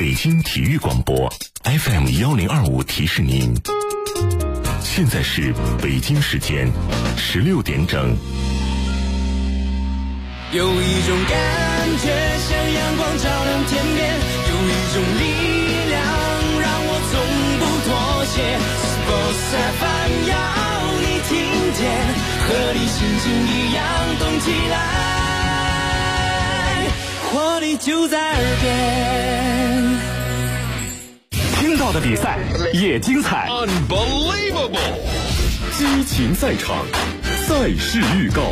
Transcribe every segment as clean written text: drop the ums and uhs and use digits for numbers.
北京体育广播 FM1025提示您，现在是北京时间16点整。 有一种感觉像阳光照亮天边，有一种力量让我从不妥协。Sports FM 要你听见，和你心情一样动起来，活力就在耳边。 听到的比赛也精彩 ，Unbelievable！ 激情赛场，赛事预告。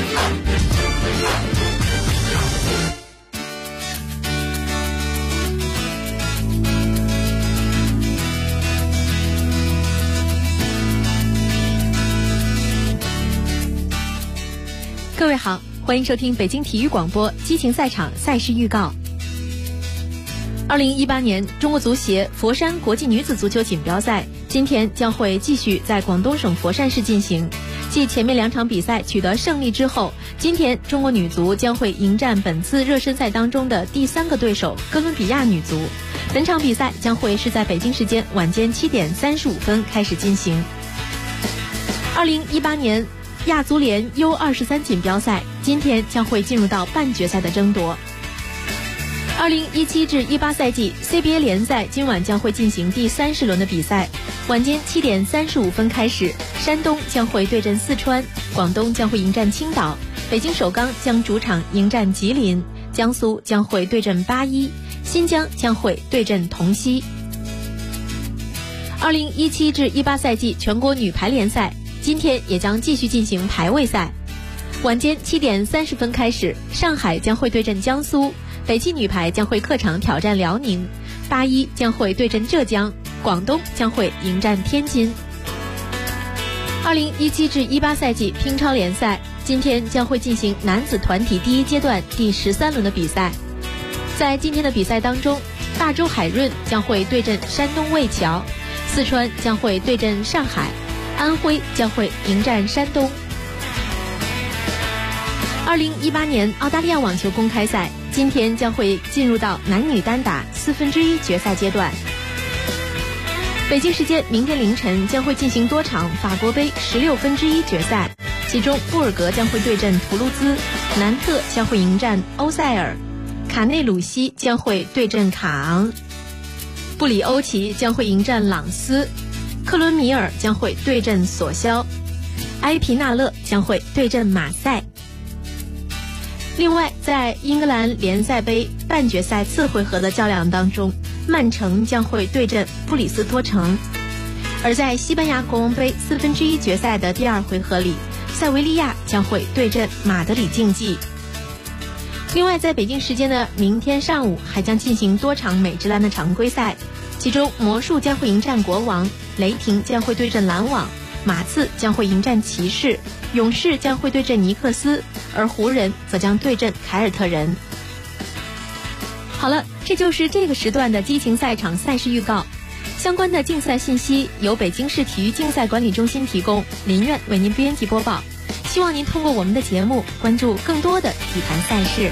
各位好，欢迎收听北京体育广播激情赛场赛事预告。2018年中国足协佛山国际女子足球锦标赛今天将会继续在广东省佛山市进行。继前面2场比赛取得胜利之后，今天中国女足将会迎战本次热身赛当中的第3个对手哥伦比亚女足。本场比赛将会是在北京时间晚间7点35分开始进行。2018年亚足联 U23 锦标赛今天将会进入到半决赛的争夺。2017至18赛季 CBA 联赛今晚将会进行第30轮的比赛，晚间7点35分开始，山东将会对阵四川，广东将会迎战青岛，北京首钢将主场迎战吉林，江苏将会对阵八一，新疆将会对阵同曦。2017至18赛季全国女排联赛今天也将继续进行排位赛，晚间7点30分开始，上海将会对阵江苏，北汽女排将会客场挑战辽宁，八一将会对阵浙江，广东将会迎战天津。2017至18赛季乒超联赛今天将会进行男子团体第1阶段第13轮的比赛。在今天的比赛当中，大洲海润将会对阵山东魏桥，四川将会对阵上海，安徽将会迎战山东。2018年澳大利亚网球公开赛今天将会进入到男女单打1/4决赛阶段。北京时间明天凌晨将会进行多场法国杯16分之1决赛，其中布尔格将会对阵图卢兹，南特将会迎战欧塞尔，卡内鲁西将会对阵卡昂，布里欧奇将会迎战朗斯，克伦米尔将会对阵索肖，埃皮纳勒将会对阵马赛。另外，在英格兰联赛杯半决赛4回合的较量当中，曼城将会对阵布里斯托城；而在西班牙国王杯1/4决赛的第2回合里，塞维利亚将会对阵马德里竞技。另外，在北京时间的明天上午还将进行多场美职篮的常规赛，其中魔术将会迎战国王，雷霆将会对阵篮网，马刺将会迎战骑士，勇士将会对阵尼克斯，而湖人则将对阵凯尔特人。好了，这就是这个时段的激情赛场赛事预告。相关的竞赛信息由北京市体育竞赛管理中心提供，林苑为您编辑播报。希望您通过我们的节目关注更多的体坛赛事。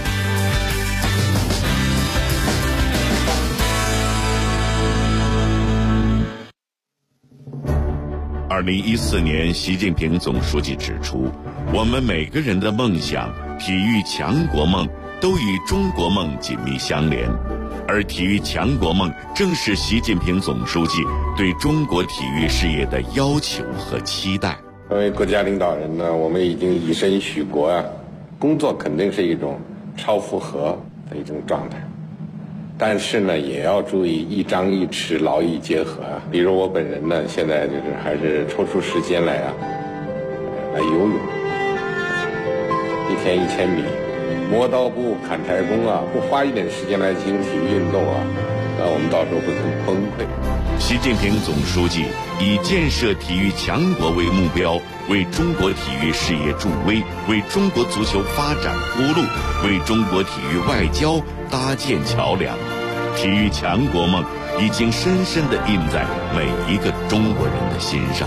2014年，习近平总书记指出，我们每个人的梦想、体育强国梦都与中国梦紧密相连，而体育强国梦正是习近平总书记对中国体育事业的要求和期待。 作为国家领导人呢，我们已经以身许国啊，工作肯定是一种超负荷的一种状态，但是呢，也要注意一张一弛，劳逸结合啊。比如我本人呢，现在就是还是抽出时间来游泳，1天1000米，磨刀不砍柴工啊，不花一点时间来进行体育运动啊，那我们到时候会很崩溃。 习近平总书记以建设体育强国为目标，为中国体育事业助威，为中国足球发展铺路，为中国体育外交搭建桥梁。体育强国梦已经深深地印在每一个中国人的心上。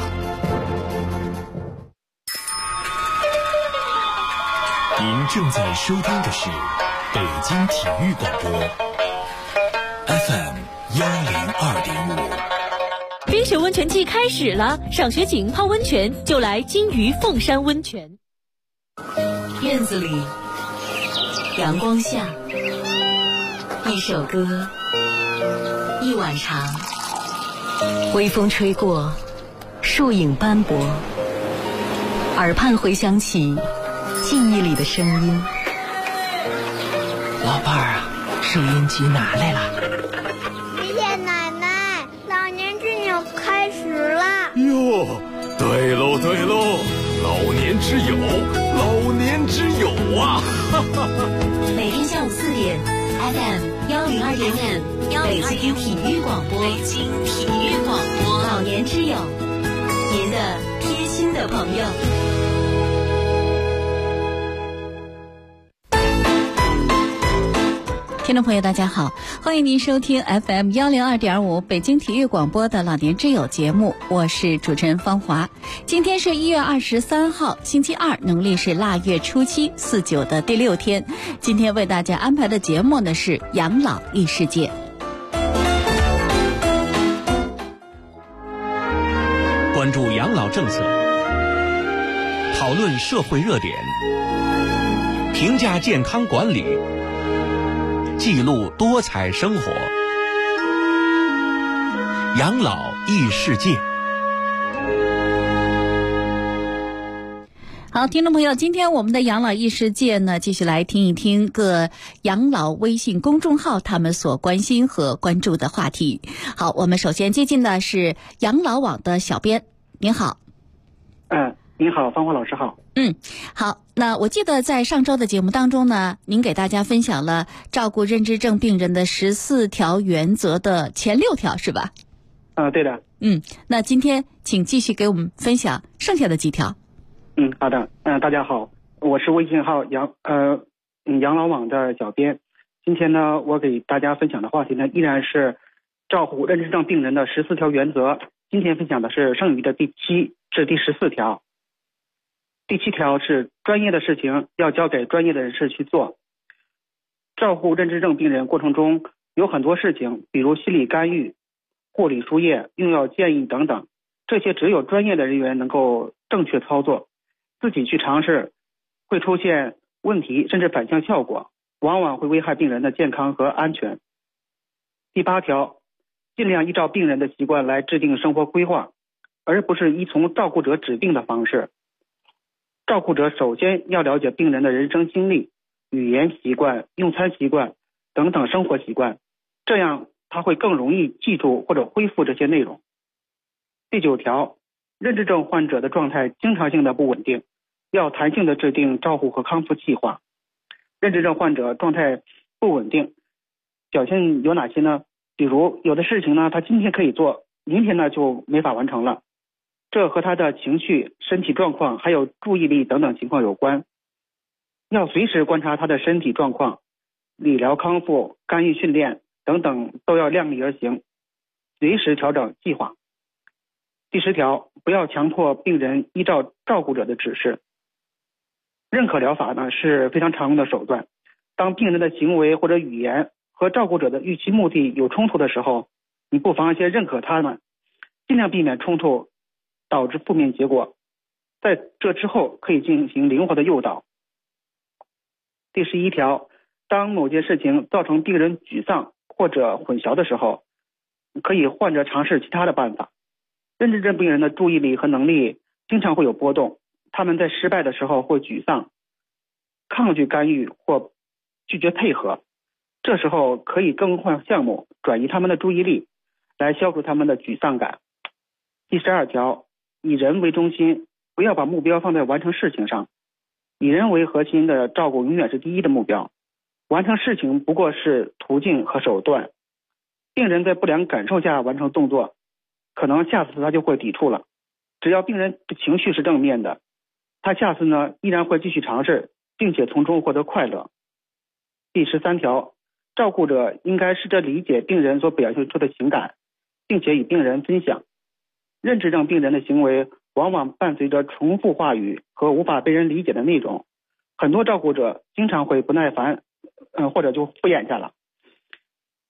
您正在收听的是北京体育广播 FM 102.5。 冰雪温泉季开始了，赏雪景泡温泉就来金鱼凤山温泉。 院子里，阳光下，一首歌，一碗茶，微风吹过，树影斑驳，耳畔回响起记忆里的声音。 老伴儿啊，收音机拿来了。 爷爷奶奶，老年之友开始了。 哟，对喽对喽，老年之友，老年之友啊！ 每天下午4点 ，FM 102.5，北京体育广播，老年之友，您的贴心的朋友。 听众朋友大家好，欢迎您收听 FM 102.5北京体育广播的老年之友节目，我是主持人方华。今天是1月23号星期二，农历是腊月初七，49的第6天。今天为大家安排的节目呢是养老异世界。 关注养老政策，讨论社会热点，评价健康管理，记录多彩生活，养老异世界。 好，听众朋友，今天我们的养老异世界呢，继续来听一听各养老微信公众号他们所关心和关注的话题。好，我们首先接近的是养老网的小编，您好。 您好，方华老师好。 好，那我记得在上周的节目当中呢，您给大家分享了照顾认知症病人的14条原则的前6条，是吧？ 对的。 那今天请继续给我们分享剩下的几条。 好的。大家好，我是微信号养老网的小编。今天呢，我给大家分享的话题呢，依然是照顾认知症病人的14条原则。今天分享的是剩余的第7至第14条。第7条是专业的事情要交给专业的人士去做。照顾认知症病人过程中有很多事情，比如心理干预、护理输液、用药建议等等，这些只有专业的人员能够正确操作，自己去尝试会出现问题，甚至反向效果，往往会危害病人的健康和安全。第8条，尽量依照病人的习惯来制定生活规划，而不是依从照顾者指定的方式。照顾者首先要了解病人的人生经历、语言习惯、用餐习惯等等生活习惯，这样他会更容易记住或者恢复这些内容。第9条，认知症患者的状态经常性的不稳定，要弹性的制定照护和康复计划。认知症患者状态不稳定，表现有哪些呢？比如有的事情呢，他今天可以做，明天呢就没法完成了。这和他的情绪、身体状况还有注意力等等情况有关，要随时观察他的身体状况，理疗康复、干预训练等等都要量力而行，随时调整计划。第10条，不要强迫病人依照照顾者的指示。认可疗法呢是非常常用的手段，当病人的行为或者语言和照顾者的预期目的有冲突的时候，你不妨先认可他们，尽量避免冲突导致负面结果，在这之后可以进行灵活的诱导。第11条，当某件事情造成病人沮丧或者混淆的时候，可以换着尝试其他的办法。认知症病人的注意力和能力经常会有波动，他们在失败的时候会沮丧、抗拒干预或拒绝配合，这时候可以更换项目，转移他们的注意力，来消除他们的沮丧感。第12条，以人为中心，不要把目标放在完成事情上，以人为核心的照顾永远是第一的目标，完成事情不过是途径和手段。病人在不良感受下完成动作，可能下次他就会抵触了。只要病人的情绪是正面的，他下次呢依然会继续尝试，并且从中获得快乐。第13条，照顾者应该试着理解病人所表现出的情感，并且与病人分享。认知症病人的行为往往伴随着重复话语和无法被人理解的内容，很多照顾者经常会不耐烦，或者就敷衍下了。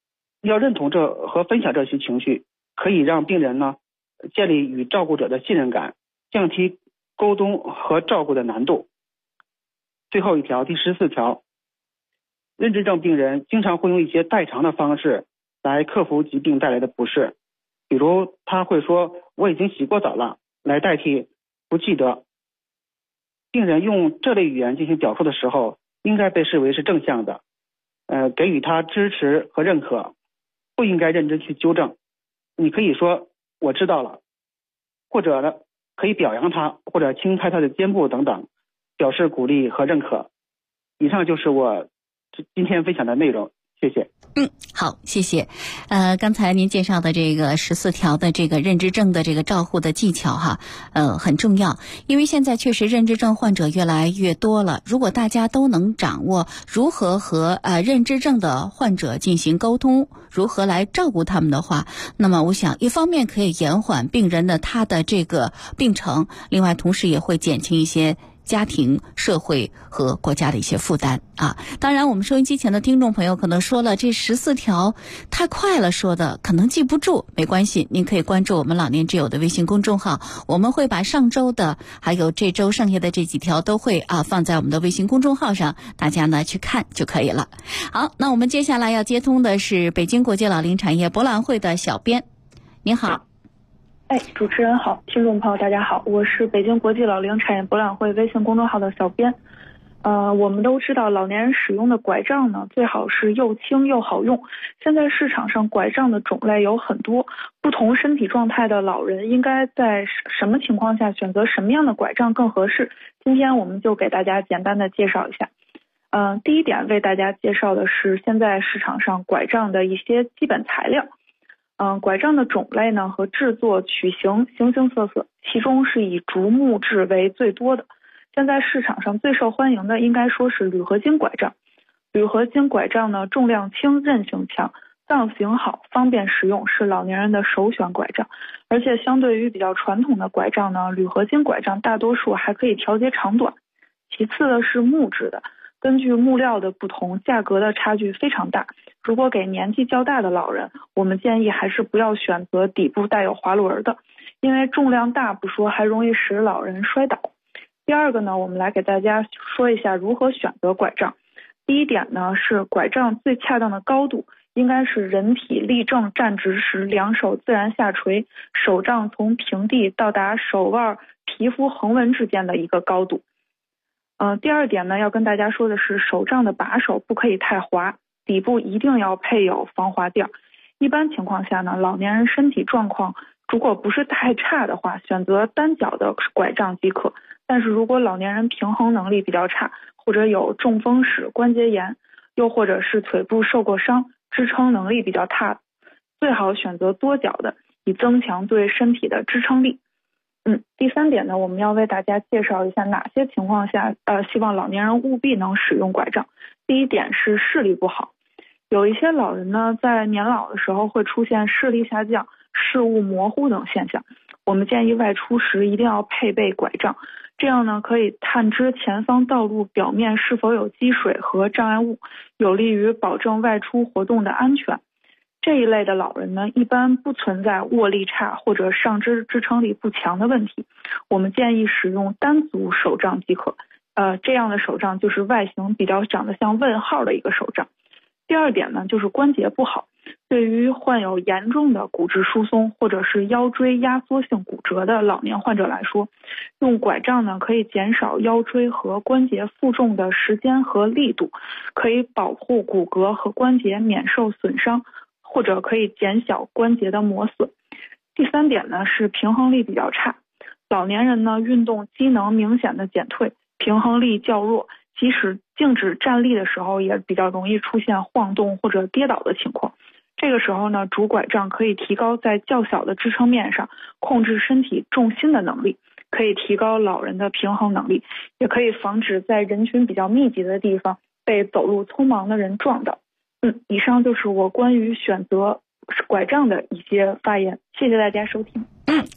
要认同和分享这些情绪，可以让病人呢建立与照顾者的信任感，降低沟通和照顾的难度。最后一条，第14条，认知症病人经常会用一些代偿的方式来克服疾病带来的不适，比如他会说我已经洗过澡了，来代替不记得。病人用这类语言进行表述的时候，应该被视为是正向的，给予他支持和认可，不应该认真去纠正。你可以说我知道了，或者呢可以表扬他，或者轻拍他的肩部等等，表示鼓励和认可。以上就是我今天分享的内容，谢谢。 好，谢谢。刚才您介绍的这个14条的这个认知症的这个照护的技巧哈，很重要，因为现在确实认知症患者越来越多了。如果大家都能掌握如何和认知症的患者进行沟通，如何来照顾他们的话，那么我想一方面可以延缓病人的他的这个病程，另外同时也会减轻一些家庭、社会和国家的一些负担啊。当然我们收音机前的听众朋友可能说了，这14条太快了，说的可能记不住，没关系，您可以关注我们老年之友的微信公众号，我们会把上周的还有这周剩下的这几条都会放在我们的微信公众号上，大家呢去看就可以了。好，那我们接下来要接通的是北京国际老龄产业博览会的小编。您好。 主持人好，听众朋友大家好，我是北京国际老龄产业博览会微信公众号的小编。我们都知道老年人使用的拐杖呢，最好是又轻又好用。现在市场上拐杖的种类有很多，不同身体状态的老人应该在什么情况下选择什么样的拐杖更合适？今天我们就给大家简单的介绍一下。第一点为大家介绍的是现在市场上拐杖的一些基本材料。拐杖的种类呢和制作曲形形形色色，其中是以竹木质为最多的。现在市场上最受欢迎的应该说是铝合金拐杖。铝合金拐杖呢重量轻，韧性强，造型好，方便使用，是老年人的首选拐杖。而且相对于比较传统的拐杖呢，铝合金拐杖大多数还可以调节长短。其次的是木质的，根据木料的不同，价格的差距非常大。如果给年纪较大的老人，我们建议还是不要选择底部带有滑轮的，因为重量大不说，还容易使老人摔倒。第二个呢，我们来给大家说一下如何选择拐杖。第一点呢，是拐杖最恰当的高度应该是人体立正站直时两手自然下垂，手杖从平地到达手腕皮肤横纹之间的一个高度。第二点呢，要跟大家说的是手杖的把手不可以太滑，底部一定要配有防滑垫。一般情况下呢，老年人身体状况如果不是太差的话，选择单脚的拐杖即可。但是如果老年人平衡能力比较差，或者有中风史、关节炎，又或者是腿部受过伤，支撑能力比较差，最好选择多脚的，以增强对身体的支撑力。第三点呢，我们要为大家介绍一下哪些情况下希望老年人务必能使用拐杖。第一点是视力不好，有一些老人呢在年老的时候会出现视力下降、视物模糊等现象，我们建议外出时一定要配备拐杖，这样呢可以探知前方道路表面是否有积水和障碍物，有利于保证外出活动的安全。这一类的老人呢，一般不存在握力差或者上肢支撑力不强的问题，我们建议使用单足手杖即可。这样的手杖就是外形比较长得像问号的一个手杖。第二点呢，就是关节不好，对于患有严重的骨质疏松或者是腰椎压缩性骨折的老年患者来说，用拐杖呢可以减少腰椎和关节负重的时间和力度，可以保护骨骼和关节免受损伤，或者可以减小关节的磨损。第三点呢是平衡力比较差，老年人呢运动机能明显的减退，平衡力较弱，即使静止站立的时候也比较容易出现晃动或者跌倒的情况。这个时候呢，拄拐杖可以提高在较小的支撑面上控制身体重心的能力，可以提高老人的平衡能力，也可以防止在人群比较密集的地方被走路匆忙的人撞到。以上就是我关于选择拐杖的一些发言，谢谢大家收听。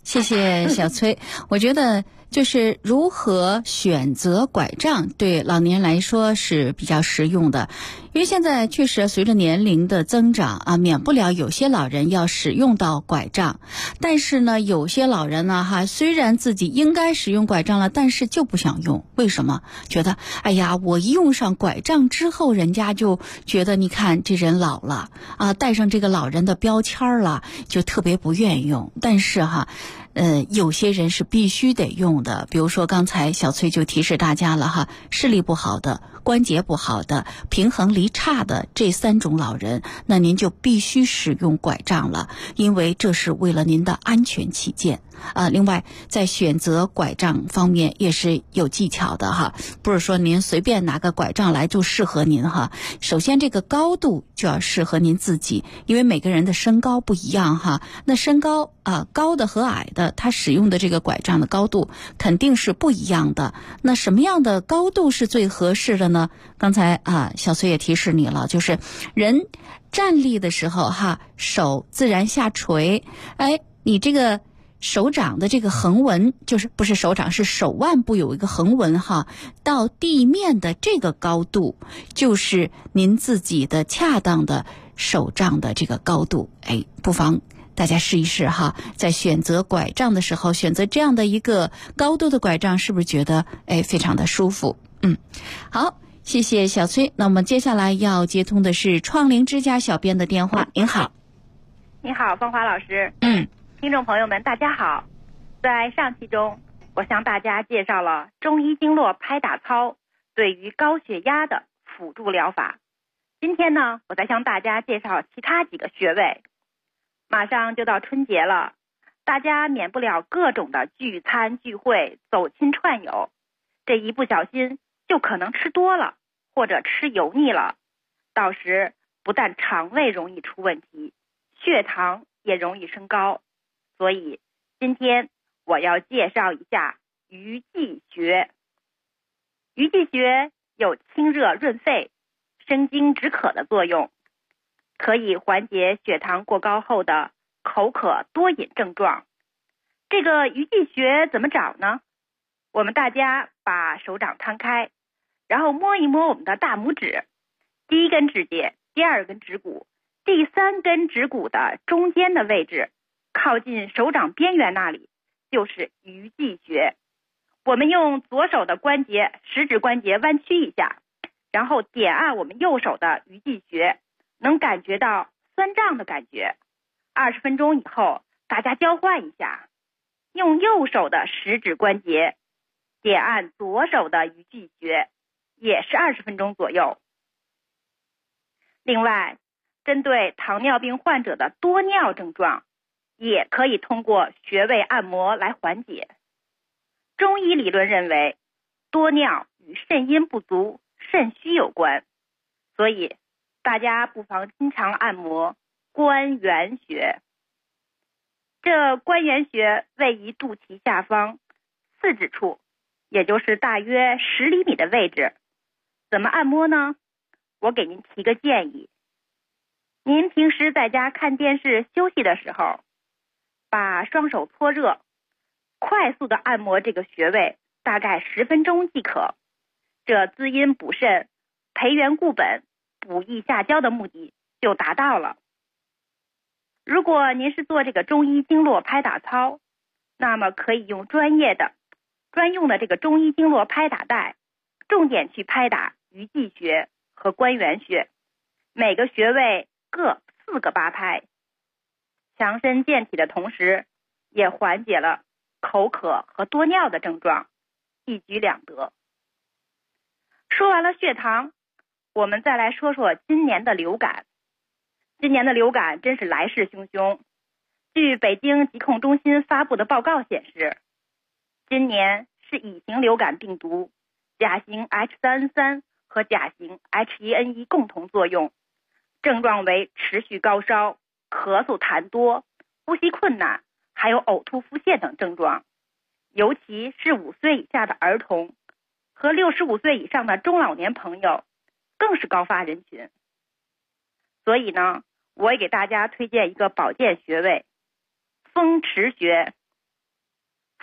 谢谢小崔。我觉得就是如何选择拐杖对老年人来说是比较实用的，因为现在确实随着年龄的增长啊，免不了有些老人要使用到拐杖，但是呢，有些老人呢虽然自己应该使用拐杖了，但是就不想用。为什么？觉得哎呀，我一用上拐杖之后，人家就觉得你看这人老了啊，带上这个老人的标签了，就特别不愿意用。但是有些人是必须得用的，比如说刚才小崔就提示大家了视力不好的、关节不好的、平衡力差的这3种老人，那您就必须使用拐杖了，因为这是为了您的安全起见另外在选择拐杖方面也是有技巧的不是说您随便拿个拐杖来就适合您首先这个高度就要适合您自己，因为每个人的身高不一样那身高高的和矮的，他使用的这个拐杖的高度肯定是不一样的。那什么样的高度是最合适的呢？刚才小崔也提示你了，就是人站立的时候手自然下垂，你这个手掌的这个横纹，就是不是手掌，是手腕部有一个横纹到地面的这个高度就是您自己的恰当的手杖的这个高度。不妨大家试一试在选择拐杖的时候选择这样的一个高度的拐杖，是不是觉得非常的舒服？好，谢谢小崔。那我们接下来要接通的是创灵之家小编的电话。您好。 你好，芳华老师。听众朋友们大家好。在上期中我向大家介绍了中医经络拍打操对于高血压的辅助疗法。今天呢，我再向大家介绍其他几个穴位。马上就到春节了，大家免不了各种的聚餐聚会、走亲串友，这一不小心就可能吃多了或者吃油腻了，到时不但肠胃容易出问题，血糖也容易升高。所以今天我要介绍一下鱼际穴。鱼际穴有清热润肺、生津止渴的作用，可以缓解血糖过高后的口渴多饮症状。这个鱼际穴怎么找呢？我们大家把手掌摊开，然后摸一摸我们的大拇指，第一根指节、第2根指骨、第3根指骨的中间的位置，靠近手掌边缘那里就是鱼际穴。我们用左手的关节、食指关节弯曲一下，然后点按我们右手的鱼际穴，能感觉到酸胀的感觉。20分钟以后，大家交换一下，用右手的食指关节点按左手的鱼际穴，也是20分钟左右。另外，针对糖尿病患者的多尿症状，也可以通过穴位按摩来缓解。中医理论认为，多尿与肾阴不足、肾虚有关，所以大家不妨经常按摩关元穴。这关元穴位于肚脐下方4指处，也就是大约10厘米的位置。怎么按摩呢？我给您提个建议。您平时在家看电视休息的时候，把双手搓热，快速的按摩这个穴位，大概10分钟即可。这滋阴补肾、培元固本、补益下焦的目的就达到了。如果您是做这个中医经络拍打操，那么可以用专用的这个中医经络拍打带，重点去拍打鱼际穴和关元穴，每个穴位各4个8拍，强身健体的同时，也缓解了口渴和多尿的症状，一举两得。说完了血糖，我们再来说说今年的流感。今年的流感真是来势汹汹。据北京疾控中心发布的报告显示，今年是乙型流感病毒、甲型 H3N3 和甲型 H1N1 共同作用，症状为持续高烧、咳嗽痰多、呼吸困难，还有呕吐腹泻等症状。尤其是5岁以下的儿童和65岁以上的中老年朋友更是高发人群。所以呢，我也给大家推荐一个保健穴位——风池穴。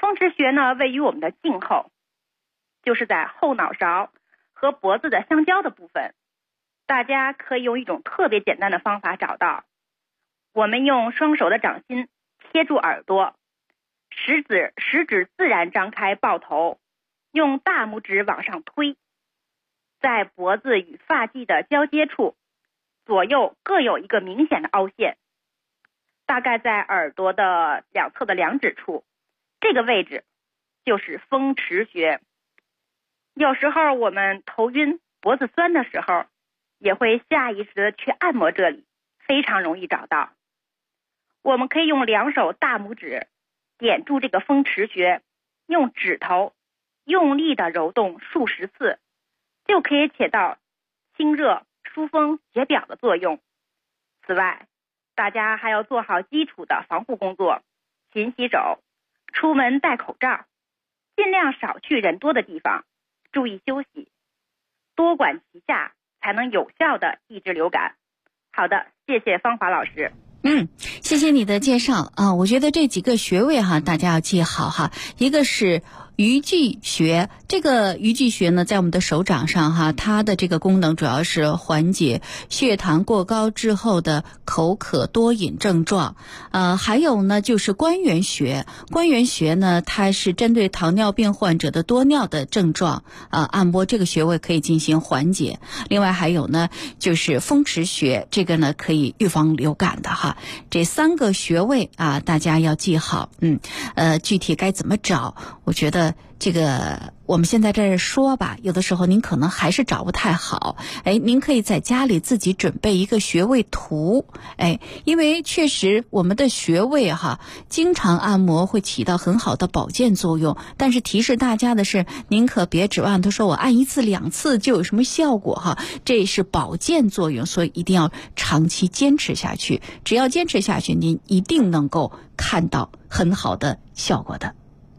风池穴呢位于我们的颈后，就是在后脑勺和脖子的相交的部分。大家可以用一种特别简单的方法找到。我们用双手的掌心贴住耳朵，食指自然张开抱头，用大拇指往上推，在脖子与发际的交接处，左右各有一个明显的凹陷，大概在耳朵的两侧的两指处，这个位置就是风池穴。有时候我们头晕脖子酸的时候，也会下意识的去按摩这里，非常容易找到。我们可以用两手大拇指点住这个风池穴，用指头用力的揉动数十次，就可以起到清热疏风解表的作用。此外，大家还要做好基础的防护工作，勤洗手，出门戴口罩，尽量少去人多的地方，注意休息，多管齐下，才能有效的抑制流感。好的，谢谢芳华老师。 谢谢你的介绍啊！我觉得这几个穴位哈，大家要记好哈。一个是鱼际穴，这个鱼际穴呢，在我们的手掌上哈，它的这个功能主要是缓解血糖过高之后的口渴多饮症状。还有呢，就是关元穴。关元穴呢，它是针对糖尿病患者的多尿的症状按摩这个穴位可以进行缓解。另外还有呢，就是风池穴，这个呢可以预防流感的哈。这三个穴位啊，大家要记好。具体该怎么找？我觉得这个我们现在这说吧，有的时候您可能还是找不太好。您可以在家里自己准备一个穴位图。因为确实我们的穴位哈，经常按摩会起到很好的保健作用。但是提示大家的是，您可别指望他说我按一次两次就有什么效果哈，这是保健作用，所以一定要长期坚持下去。只要坚持下去，您一定能够看到很好的效果的。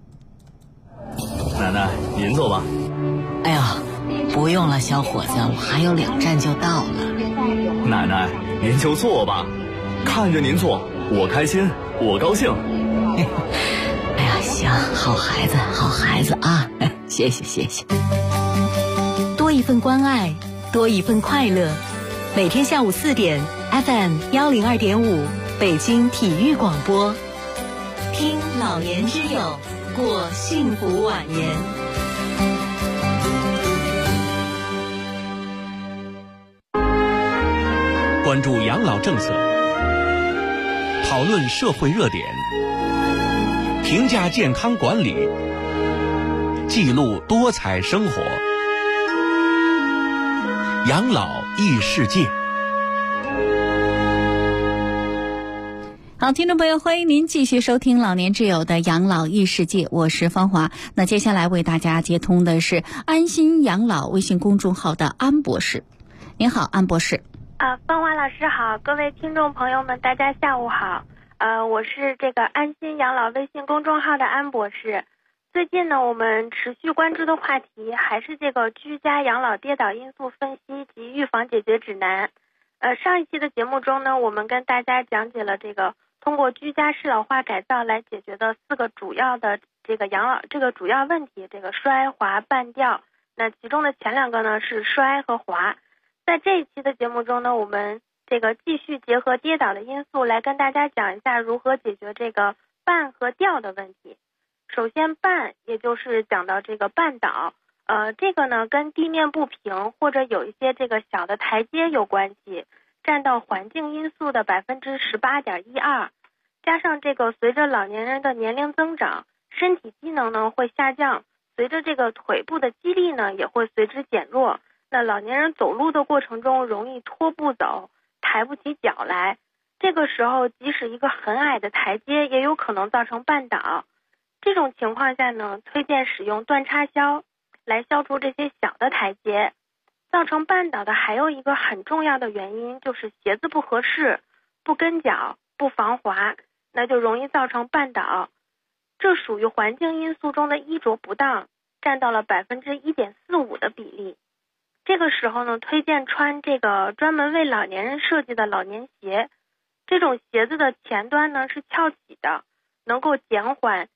奶奶，您坐吧。 哎呀，不用了，小伙子，我还有2站就到了。 奶奶，您就坐吧，看着您坐，我开心，我高兴。 哎呀，行，好孩子，好孩子啊！谢谢，谢谢。 多一份关爱，多一份快乐。每天下午4点 ，FM 102.5，北京体育广播，听老年之友，过幸福晚年。 关注养老政策，讨论社会热点，评价健康管理，记录多彩生活。养老异世界。 好，听众朋友，欢迎您继续收听老年之友的养老异世界，我是芳华。那接下来为大家接通的是安心养老微信公众号的安博士。您好，安博士。 芳华老师好，各位听众朋友们，大家下午好。我是这个安心养老微信公众号的安博士。最近呢，我们持续关注的话题还是这个居家养老跌倒因素分析及预防解决指南。上一期的节目中呢，我们跟大家讲解了这个通过居家适老化改造来解决的4个主要的这个养老这个主要问题，这个摔滑半吊。那其中的前2个呢是摔和滑。在这一期的节目中呢，我们这个继续结合跌倒的因素来跟大家讲一下如何解决这个绊和吊的问题。首先绊，也就是讲到这个绊倒，这个呢跟地面不平或者有一些这个小的台阶有关系，占到环境因素的 18.12%， 加上这个随着老年人的年龄增长，身体机能呢会下降，随着这个腿部的肌力呢也会随之减弱。那老年人走路的过程中容易拖步走，抬不起脚来，这个时候即使一个很矮的台阶也有可能造成绊倒。这种情况下呢，推荐使用断叉销来消除这些小的台阶。造成绊倒的还有一个很重要的原因，就是鞋子不合适、不跟脚、不防滑，那就容易造成绊倒。这属于环境因素中的衣着不当，占到了 1.45% 的比例。这个时候呢，推荐穿这个专门为老年人设计的老年鞋。这种鞋子的前端呢是翘起的，能够减缓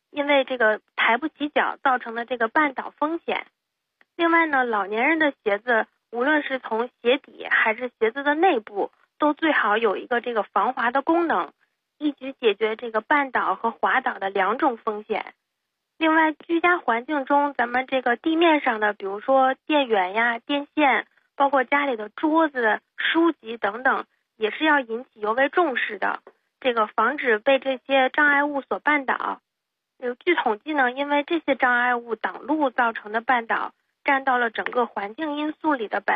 因为这个抬不起脚造成的这个绊倒风险。另外呢，老年人的鞋子无论是从鞋底还是鞋子的内部，都最好有一个这个防滑的功能，一举解决这个绊倒和滑倒的2种风险。另外，居家环境中咱们这个地面上的，比如说电源呀、电线，包括家里的桌子、书籍等等，也是要引起尤为重视的，这个防止被这些障碍物所绊倒。据统计呢，因为这些障碍物挡路造成的绊倒占到了整个环境因素里的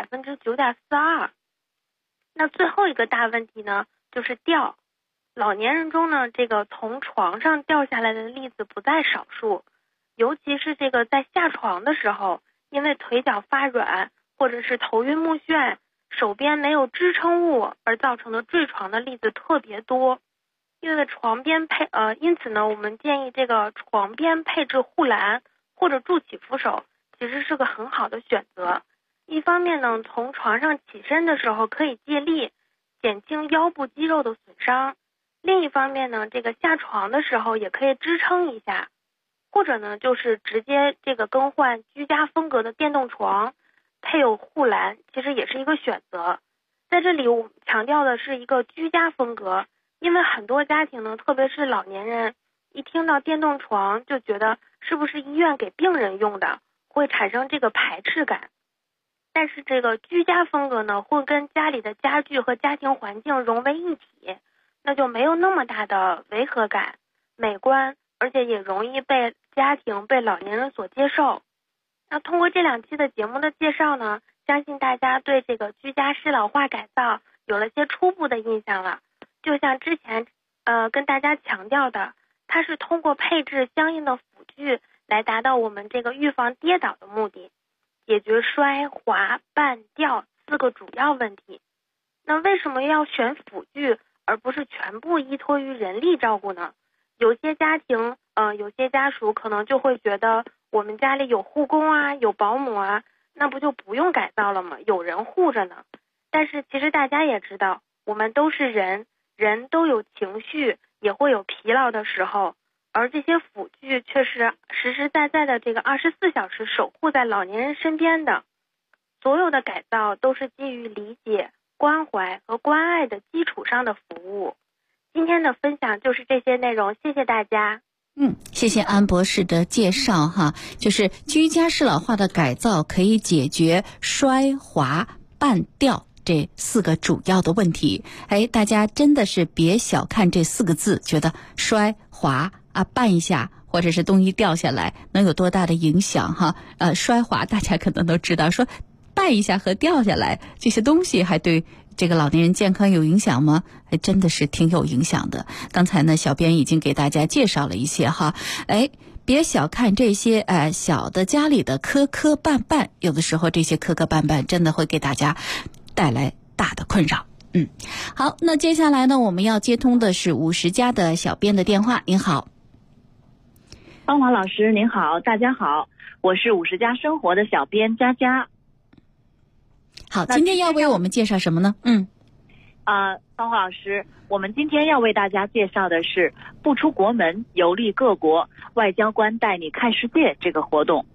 9.42%。 那最后一个大问题呢，就是掉。老年人中呢，这个从床上掉下来的例子不在少数，尤其是这个在下床的时候，因为腿脚发软或者是头晕目眩，手边没有支撑物而造成的坠床的例子特别多。因为因此呢，我们建议这个床边配置护栏或者助起扶手，其实是个很好的选择。一方面呢，从床上起身的时候可以借力，减轻腰部肌肉的损伤；另一方面呢，这个下床的时候也可以支撑一下，或者呢，就是直接这个更换居家风格的电动床，配有护栏，其实也是一个选择。在这里我们强调的是一个居家风格，因为很多家庭呢，特别是老年人，一听到电动床就觉得是不是医院给病人用的，会产生这个排斥感。但是这个居家风格呢，会跟家里的家具和家庭环境融为一体，那就没有那么大的违和感，美观，而且也容易被家庭、被老年人所接受。那通过这2期的节目的介绍呢，相信大家对这个居家适老化改造有了些初步的印象了。就像之前跟大家强调的，它是通过配置相应的辅具来达到我们这个预防跌倒的目的，解决摔、滑、绊、掉4个主要问题。那为什么要选辅具而不是全部依托于人力照顾呢？有些家庭有些家属可能就会觉得我们家里有护工啊，有保姆啊，那不就不用改造了吗？有人护着呢。但是其实大家也知道，我们都是人，人都有情绪，也会有疲劳的时候，而这些辅具却是实实在在的这个24小时守护在老年人身边的。所有的改造都是基于理解、关怀和关爱的基础上的服务。今天的分享就是这些内容，谢谢大家。 谢谢安博士的介绍哈，就是居家适老化的改造可以解决摔、滑、绊、掉这4个主要的问题。大家真的是别小看这4个字，觉得摔、滑绊一下或者是东西掉下来能有多大的影响哈？摔滑大家可能都知道，说绊一下和掉下来这些东西还对这个老年人健康有影响吗？还真的是挺有影响的。刚才呢，小编已经给大家介绍了一些哈。别小看这些小的家里的磕磕绊绊，有的时候这些磕磕绊绊真的会给大家带来大的困扰。好，那接下来呢，我们要接通的是50家的小编的电话。您好， 芳华老师您好，大家好，我是50家生活的小编佳佳。 好，今天要为我们介绍什么呢？ 芳华老师，我们今天要为大家介绍的是不出国门游历各国，外交官带你看世界这个活动。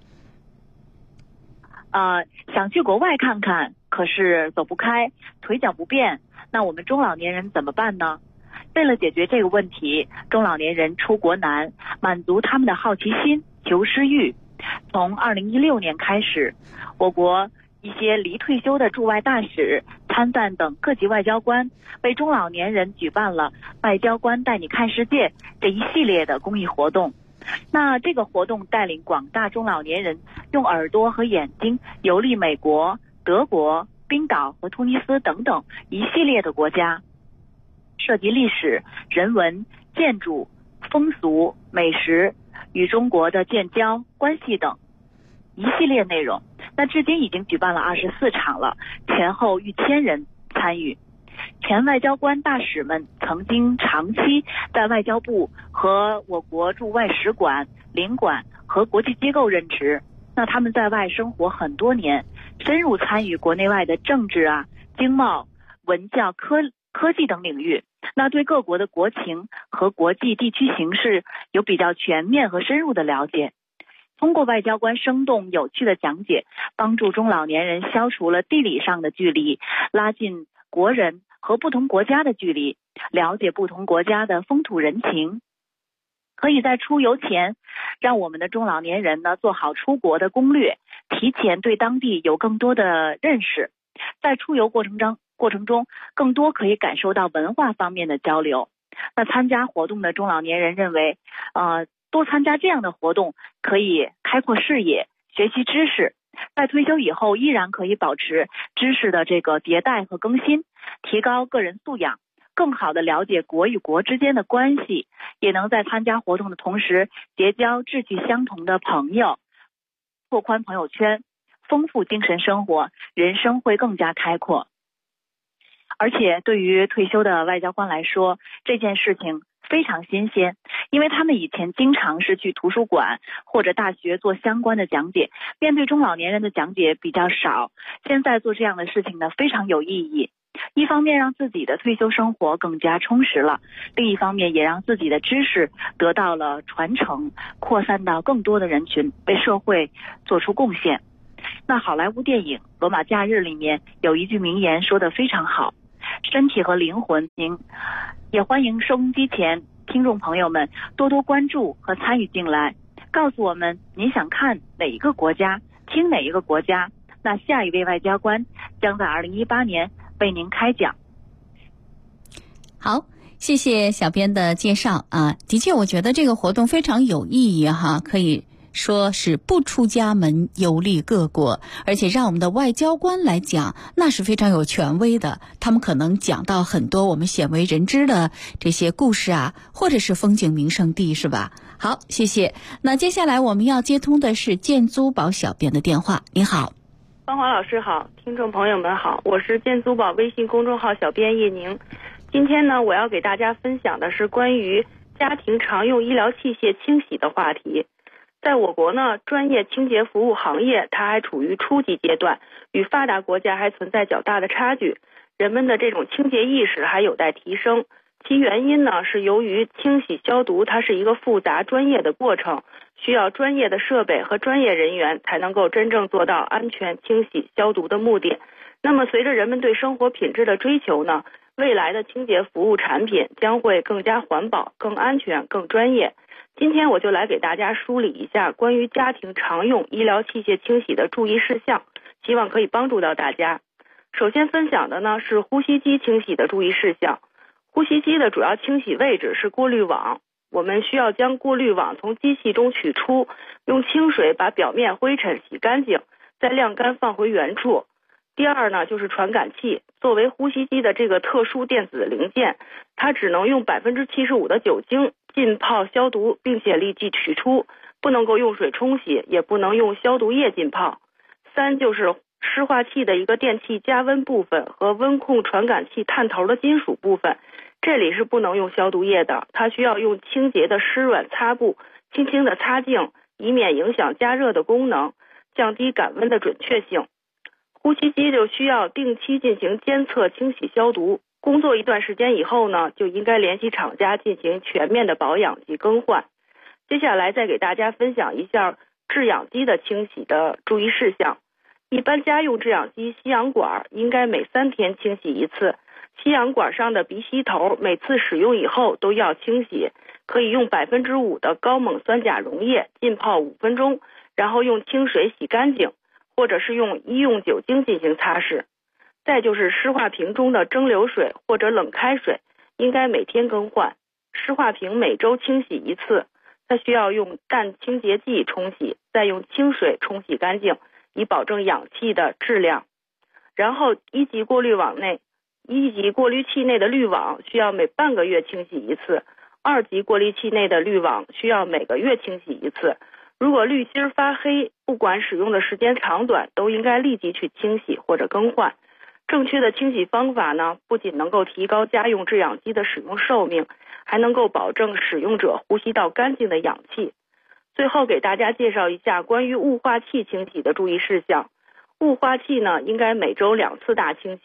想去国外看看，可是走不开，腿脚不便，那我们中老年人怎么办呢？为了解决这个问题，中老年人出国难，满足他们的好奇心、求知欲，从2016年开始，我国一些离退休的驻外大使、参赞等各级外交官为中老年人举办了外交官带你看世界这一系列的公益活动。那这个活动带领广大中老年人用耳朵和眼睛游历美国、德国、冰岛和突尼斯等等一系列的国家，涉及历史、人文、建筑、风俗、美食与中国的建交、关系等一系列内容。那至今已经举办了24场了，前后逾1000人参与。前外交官大使们曾经长期在外交部和我国驻外使馆、领馆和国际机构任职，那他们在外生活很多年，深入参与国内外的政治经贸、文教、科技等领域， 那对各国的国情和国际地区形势有比较全面和深入的了解。通过外交官生动有趣的讲解，帮助中老年人消除了地理上的距离，拉近国人和不同国家的距离，了解不同国家的风土人情。可以在出游前让我们的中老年人呢做好出国的攻略，提前对当地有更多的认识，在出游过程中更多可以感受到文化方面的交流。那参加活动的中老年人认为多参加这样的活动可以开阔视野，学习知识，在退休以后依然可以保持知识的这个迭代和更新，提高个人素养，更好地了解国与国之间的关系，也能在参加活动的同时结交志趣相同的朋友，拓宽朋友圈，丰富精神生活，人生会更加开阔。而且对于退休的外交官来说，这件事情非常新鲜，因为他们以前经常是去图书馆或者大学做相关的讲解，面对中老年人的讲解比较少，现在做这样的事情呢非常有意义。一方面让自己的退休生活更加充实了，另一方面也让自己的知识得到了传承，扩散到更多的人群，为社会做出贡献。那好莱坞电影《罗马假日》里面有一句名言说得非常好，身体和灵魂。也欢迎收音机前听众朋友们多多关注和参与进来，告诉我们您想看哪一个国家，听哪一个国家，那下一位外交官将在2018年为您开讲。 好，谢谢小编的介绍啊，的确我觉得这个活动非常有意义哈，可以说是不出家门游历各国，而且让我们的外交官来讲，那是非常有权威的，他们可能讲到很多我们鲜为人知的这些故事啊，或者是风景名胜地，是吧？好，谢谢。那接下来我们要接通的是建租宝小编的电话。你好， 芳华老师好，听众朋友们好，我是建租宝微信公众号小编叶宁。今天呢，我要给大家分享的是关于家庭常用医疗器械清洗的话题。在我国呢，专业清洁服务行业它还处于初级阶段，与发达国家还存在较大的差距，人们的这种清洁意识还有待提升。其原因呢，是由于清洗消毒它是一个复杂专业的过程，需要专业的设备和专业人员才能够真正做到安全清洗消毒的目的。那么随着人们对生活品质的追求呢，未来的清洁服务产品将会更加环保、更安全、更专业。今天我就来给大家梳理一下关于家庭常用医疗器械清洗的注意事项，希望可以帮助到大家。首先分享的呢是呼吸机清洗的注意事项。呼吸机的主要清洗位置是过滤网，我们需要将过滤网从机器中取出，用清水把表面灰尘洗干净，再晾干放回原处。第二呢就是传感器，作为呼吸机的这个特殊电子零件，它只能用75%的酒精浸泡消毒，并且立即取出，不能够用水冲洗，也不能用消毒液浸泡。三就是湿化器的一个电气加温部分和温控传感器探头的金属部分，这里是不能用消毒液的，它需要用清洁的湿软擦布轻轻的擦净，以免影响加热的功能，降低感温的准确性。呼吸机就需要定期进行监测清洗消毒，工作一段时间以后呢，就应该联系厂家进行全面的保养及更换。接下来再给大家分享一下制氧机的清洗的注意事项。一般家用制氧机吸氧管应该每3天清洗一次，吸氧管上的鼻吸头每次使用以后都要清洗，可以用5%的高锰酸钾溶液浸泡5分钟，然后用清水洗干净，或者是用医用酒精进行擦拭。再就是湿化瓶中的蒸馏水或者冷开水应该每天更换，湿化瓶每周清洗一次，它需要用氮清洁剂冲洗，再用清水冲洗干净，以保证氧气的质量。然后一级过滤器内的滤网需要每半个月清洗一次，2级过滤器内的滤网需要每个月清洗一次。如果滤芯发黑，不管使用的时间长短，都应该立即去清洗或者更换。正确的清洗方法呢，不仅能够提高家用制氧机的使用寿命，还能够保证使用者呼吸到干净的氧气。最后给大家介绍一下关于雾化器清洗的注意事项。雾化器呢，应该每周2次大清洗，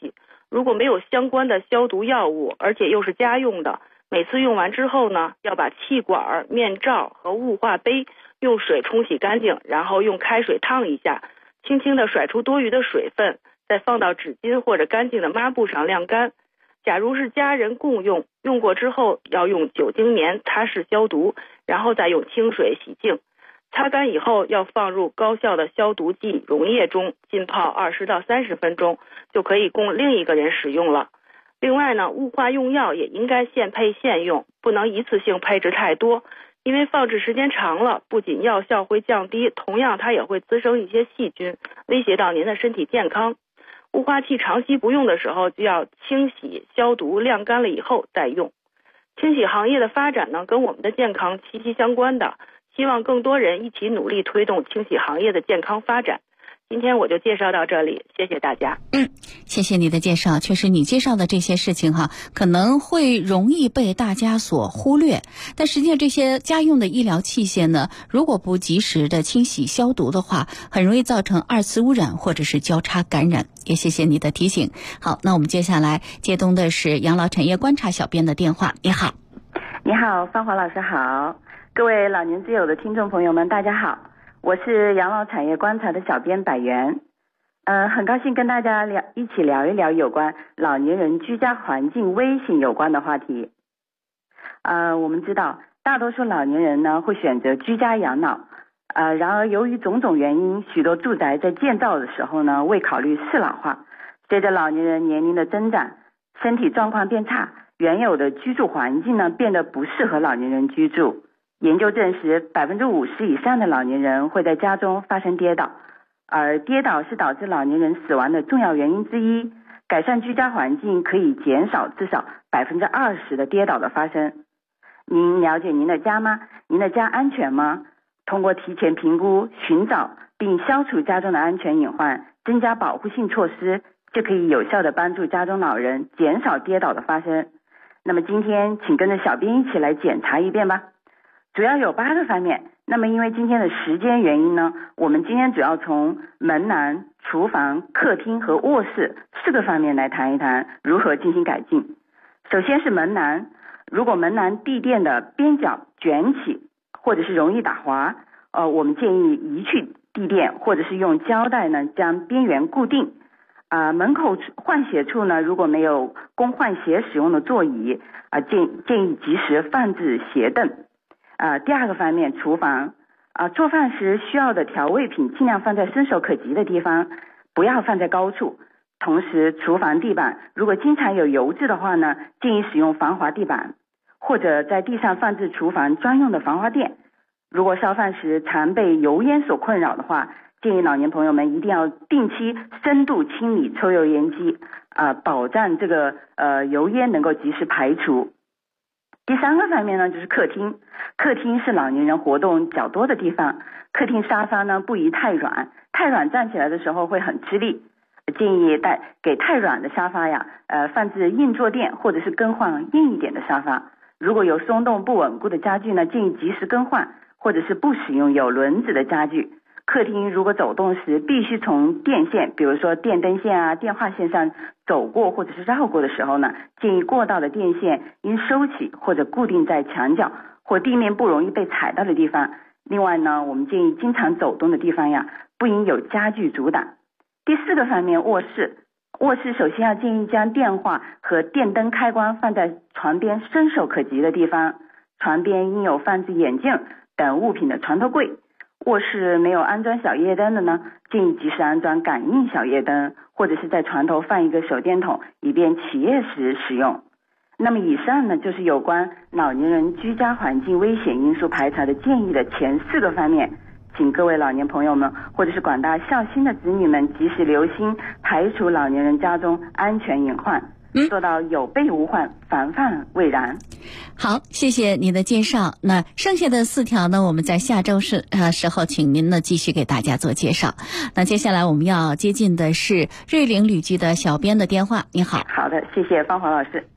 如果没有相关的消毒药物，而且又是家用的，每次用完之后呢，要把气管、面罩和雾化杯用水冲洗干净，然后用开水烫一下，轻轻地甩出多余的水分，再放到纸巾或者干净的抹布上晾干。假如是家人共用，用过之后要用酒精棉擦拭消毒，然后再用清水洗净。擦干以后要放入高效的消毒剂溶液中浸泡20到30分钟，就可以供另一个人使用了。另外呢，雾化用药也应该现配现用，不能一次性配置太多，因为放置时间长了，不仅药效会降低，同样它也会滋生一些细菌，威胁到您的身体健康。雾化器长期不用的时候，就要清洗、消毒、晾干了以后再用。清洗行业的发展呢，跟我们的健康息息相关的，希望更多人一起努力推动清洗行业的健康发展。今天我就介绍到这里，谢谢大家。 谢谢你的介绍。确实你介绍的这些事情可能会容易被大家所忽略，但实际上这些家用的医疗器械呢，如果不及时的清洗消毒的话，很容易造成二次污染或者是交叉感染。也谢谢你的提醒。好，那我们接下来接通的是养老产业观察小编的电话。你好。 你好，芳华老师好，各位老年之友的听众朋友们大家好，我是养老产业观察的小编百元。很高兴跟大家一起聊一聊有关老年人居家环境危险有关的话题。我们知道大多数老年人呢会选择居家养老，然而由于种种原因，许多住宅在建造的时候呢未考虑适老化，随着老年人年龄的增长，身体状况变差，原有的居住环境呢变得不适合老年人居住。研究证实 50% 以上的老年人会在家中发生跌倒，而跌倒是导致老年人死亡的重要原因之一。改善居家环境可以减少至少 20% 的跌倒的发生。您了解您的家吗？您的家安全吗？通过提前评估、寻找并消除家中的安全隐患，增加保护性措施，就可以有效地帮助家中老人减少跌倒的发生。那么今天请跟着小编一起来检查一遍吧。主要有8个方面，那么因为今天的时间原因呢，我们今天主要从门廊、厨房、客厅和卧室4个方面来谈一谈如何进行改进。首先是门廊，如果门廊地垫的边角卷起或者是容易打滑，我们建议移去地垫，或者是用胶带呢将边缘固定。门口换鞋处呢，如果没有供换鞋使用的座椅，建议及时放置鞋凳。第2个方面，厨房，做饭时需要的调味品尽量放在伸手可及的地方，不要放在高处。同时，厨房地板如果经常有油渍的话呢，建议使用防滑地板，或者在地上放置厨房专用的防滑垫。如果烧饭时常被油烟所困扰的话，建议老年朋友们一定要定期深度清理抽油烟机，保障这个油烟能够及时排除。第3个方面呢，就是客厅。客厅是老年人活动较多的地方，客厅沙发呢不宜太软，太软站起来的时候会很吃力。建议给太软的沙发放置硬坐垫，或者是更换硬一点的沙发。如果有松动不稳固的家具呢，建议及时更换，或者是不使用有轮子的家具。客厅如果走动时必须从电线，比如说电灯线电话线上走过或者是绕过的时候呢，建议过道的电线应收起或者固定在墙角或地面不容易被踩到的地方。另外呢，我们建议经常走动的地方不应有家具阻挡。第4个方面，卧室。卧室首先要建议将电话和电灯开关放在床边伸手可及的地方，床边应有放置眼镜等物品的床头柜。卧室没有安装小夜灯的呢，建议及时安装感应小夜灯，或者是在床头放一个手电筒，以便起夜时使用。那么以上呢，就是有关老年人居家环境危险因素排查的建议的前4个方面，请各位老年朋友们或者是广大孝心的子女们及时留心，排除老年人家中安全隐患，做到有备无患，防范未然。 好，谢谢你的介绍。那剩下的4条呢，我们在下周时候请您呢继续给大家做介绍。那接下来我们要接近的是瑞菱旅居的小编的电话。你好。 好的，谢谢芳华老师。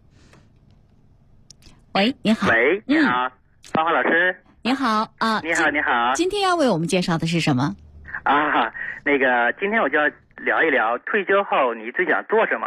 喂，你好。 喂，你好，芳华老师。 你好你好，你好。 今天要为我们介绍的是什么？ 今天我就要聊一聊退休后你最想做什么。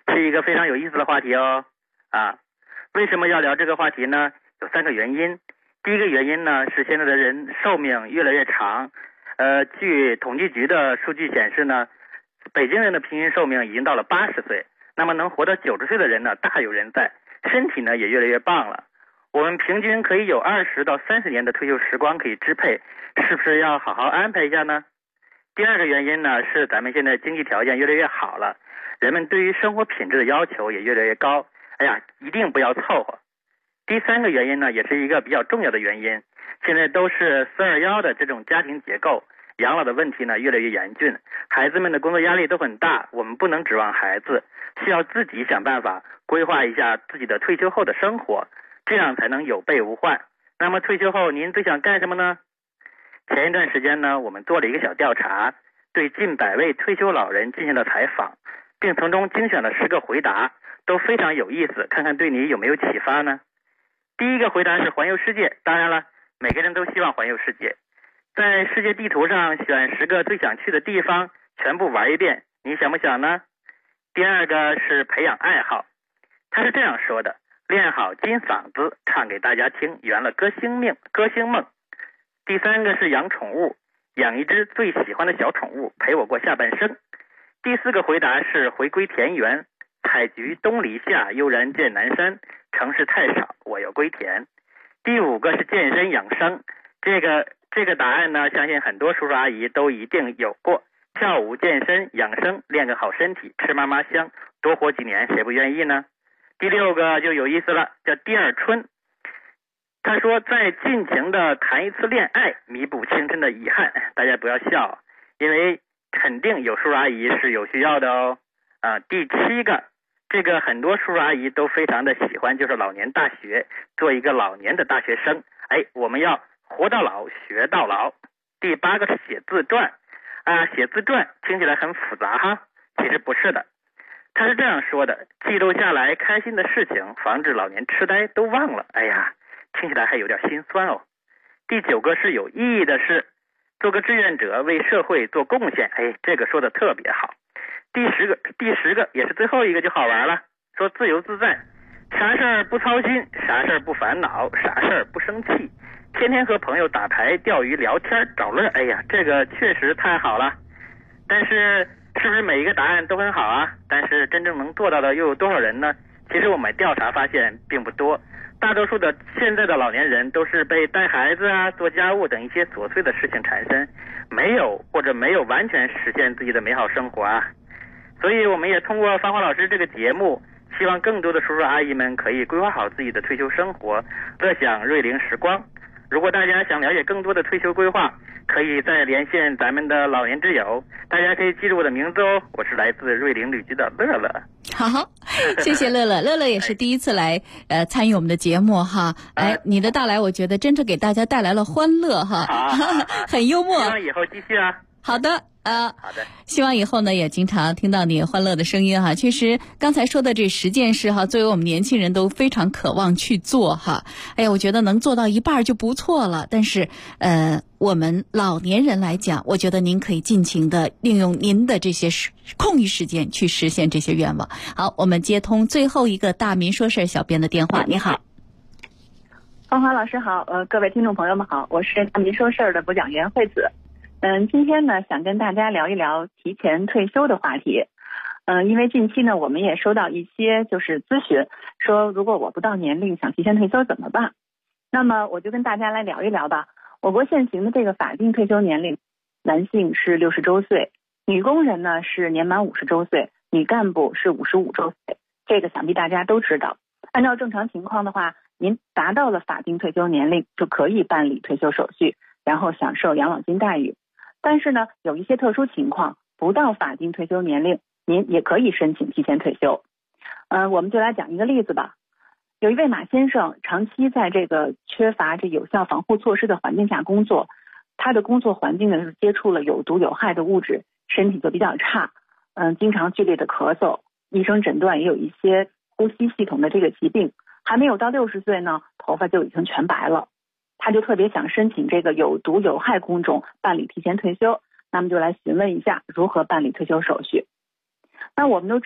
是一个非常有意思的话题哦。为什么要聊这个话题呢？有3个原因。第一个原因呢，是现在的人寿命越来越长。据统计局的数据显示呢，北京人的平均寿命已经到了80岁，那么能活到90岁的人呢，大有人在，身体呢也越来越棒了。我们平均可以有20到30年的退休时光可以支配，是不是要好好安排一下呢？第2个原因呢，是咱们现在经济条件越来越好了，人们对于生活品质的要求也越来越高，一定不要凑合。第3个原因呢，也是一个比较重要的原因，现在都是421的这种家庭结构，养老的问题呢越来越严峻，孩子们的工作压力都很大，我们不能指望孩子，需要自己想办法规划一下自己的退休后的生活，这样才能有备无患。那么退休后您最想干什么呢？前一段时间呢，我们做了一个小调查，对近100位退休老人进行了采访，并从中精选了10个回答，都非常有意思，看看对你有没有启发呢？第一个回答是环游世界，当然了，每个人都希望环游世界，在世界地图上选10个最想去的地方，全部玩一遍，你想不想呢？第2个是培养爱好，他是这样说的：练好金嗓子，唱给大家听，圆了歌星梦。第3个是养宠物，养一只最喜欢的小宠物，陪我过下半生。第4个回答是回归田园，采菊东篱下，悠然见南山，城市太少，我要归田。第5个是健身养生，这个答案呢，相信很多叔叔阿姨都一定有过。跳舞、健身、养生，练个好身体，吃妈妈香，多活几年，谁不愿意呢？第6个就有意思了，叫第2春。他说再尽情的谈一次恋爱，弥补青春的遗憾。大家不要笑，因为肯定有叔叔阿姨是有需要的哦。第7个，这个很多叔叔阿姨都非常的喜欢，就是老年大学，做一个老年的大学生。我们要活到老，学到老。第8个是写自传。写自传听起来很复杂哈，其实不是的。他是这样说的：记录下来开心的事情，防止老年痴呆都忘了。听起来还有点心酸哦。第9个是有意义的事，做个志愿者，为社会做贡献。这个说的特别好。第10个也是最后一个就好玩了，说自由自在，啥事儿不操心，啥事儿不烦恼，啥事儿不生气，天天和朋友打牌、钓鱼、聊天找乐。这个确实太好了。但是是不是每一个答案都很好啊？但是真正能做到的又有多少人呢？其实我们调查发现并不多，大多数的现在的老年人都是被带孩子做家务等一些琐碎的事情缠身，没有完全实现自己的美好生活啊。所以我们也通过芳华老师这个节目，希望更多的叔叔阿姨们可以规划好自己的退休生活，乐享瑞龄时光。如果大家想了解更多的退休规划，可以再连线咱们的老年之友，大家可以记住我的名字哦，我是来自瑞龄旅居的乐乐。 好，谢谢乐乐。乐乐也是第一次来参与我们的节目哈。你的到来我觉得真正给大家带来了欢乐哈，很幽默。 希望以后继续啊。 好的。 好的， 希望以后呢也经常听到你欢乐的声音哈。确实刚才说的这10件事哈，作为我们年轻人都非常渴望去做哈。我觉得能做到一半就不错了。但是我们老年人来讲，我觉得您可以尽情的利用您的这些空余时间去实现这些愿望。好，我们接通最后一个大民说事小编的电话。你好， 芳华老师好，各位听众朋友们好，我是大民说事的播讲员惠子。今天呢，想跟大家聊一聊提前退休的话题。因为近期呢，我们也收到一些就是咨询，说如果我不到年龄想提前退休怎么办？那么我就跟大家来聊一聊吧。我国现行的这个法定退休年龄，男性是60周岁，女工人呢是年满50周岁，女干部是55周岁。这个想必大家都知道。按照正常情况的话，您达到了法定退休年龄，就可以办理退休手续，然后享受养老金待遇。但是呢，有一些特殊情况，不到法定退休年龄，您也可以申请提前退休。我们就来讲一个例子吧。有一位马先生长期在这个缺乏这有效防护措施的环境下工作，他的工作环境呢是接触了有毒有害的物质，身体就比较差，经常剧烈的咳嗽，医生诊断也有一些呼吸系统的这个疾病，还没有到60岁呢，头发就已经全白了。他就特别想申请这个有毒有害工种办理提前退休，那么就来询问一下如何办理退休手续。那我们都知道，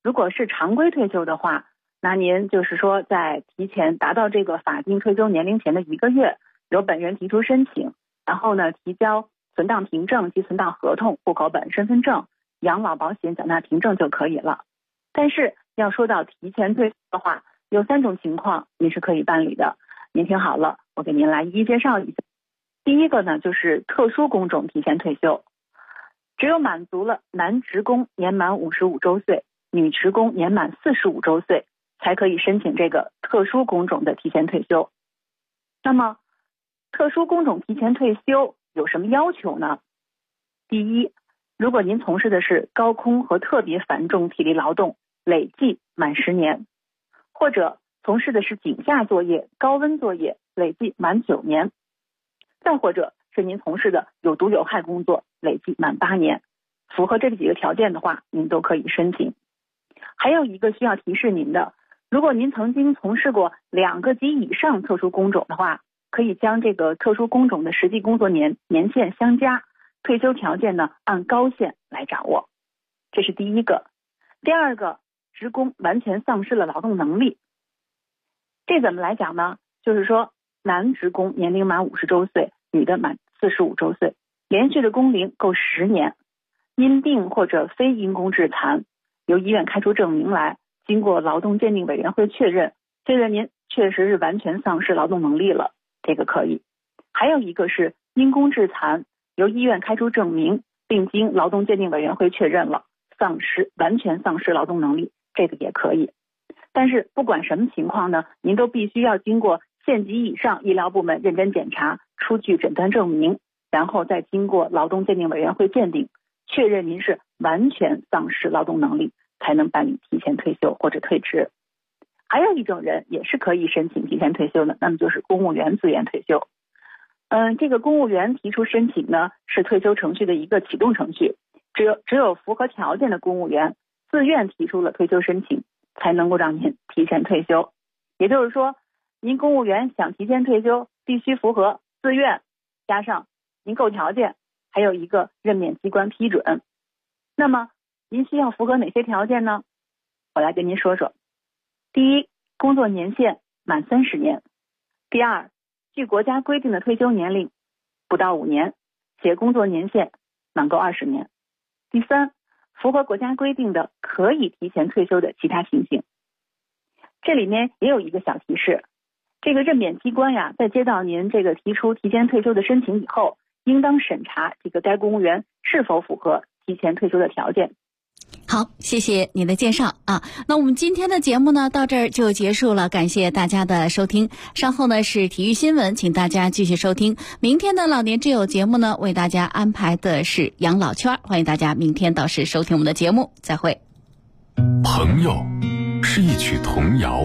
如果是常规退休的话，那您就是说在提前达到这个法定退休年龄前的1个月，由本人提出申请，然后呢提交存档凭证及存档合同、户口本、身份证、养老保险缴纳凭证就可以了。但是要说到提前退休的话，有3种情况您是可以办理的。您听好了，我给您来一一介绍一下。第一个呢，就是特殊工种提前退休，只有满足了男职工年满55周岁，女职工年满45周岁，才可以申请这个特殊工种的提前退休。那么特殊工种提前退休有什么要求呢？第一，如果您从事的是高空和特别繁重体力劳动，累计满10年，或者从事的是井下作业、高温作业，累计满9年，再或者是您从事的有毒有害工作，累计满8年，符合这几个条件的话，您都可以申请。还有一个需要提示您的，如果您曾经从事过2个及以上特殊工种的话，可以将这个特殊工种的实际工作年限相加，退休条件呢按高线来掌握。这是第一个。第二个，职工完全丧失了劳动能力。这怎么来讲呢？就是说男职工年龄满50周岁，女的满45周岁，连续的工龄够10年，因病或者非因公致残，由医院开出证明来，经过劳动鉴定委员会确认您确实是完全丧失劳动能力了，这个可以。还有一个是因公致残，由医院开出证明，并经劳动鉴定委员会确认了完全丧失劳动能力，这个也可以。但是不管什么情况呢，您都必须要经过县级以上医疗部门认真检查，出具诊断证明，然后再经过劳动鉴定委员会鉴定，确认您是完全丧失劳动能力，才能办理提前退休或者退职。还有一种人也是可以申请提前退休的，那么就是公务员自愿退休。这个公务员提出申请呢，是退休程序的一个启动程序，只有符合条件的公务员自愿提出了退休申请，才能够让您提前退休。也就是说，您公务员想提前退休，必须符合自愿加上您够条件，还有一个任免机关批准。那么您需要符合哪些条件呢？我来跟您说说。第一，工作年限满30年。第二，据国家规定的退休年龄不到5年，且工作年限满够20年。第三，符合国家规定的可以提前退休的其他情形。这里面也有一个小提示，这个任免机关呀，在接到您这个提出提前退休的申请以后，应当审查这个该公务员是否符合提前退休的条件。 好，谢谢您的介绍啊。那我们今天的节目呢，到这儿就结束了，感谢大家的收听。稍后呢是体育新闻，请大家继续收听。明天的老年之友节目呢，为大家安排的是养老圈，欢迎大家明天到时收听我们的节目，再会。 朋友是一曲童谣，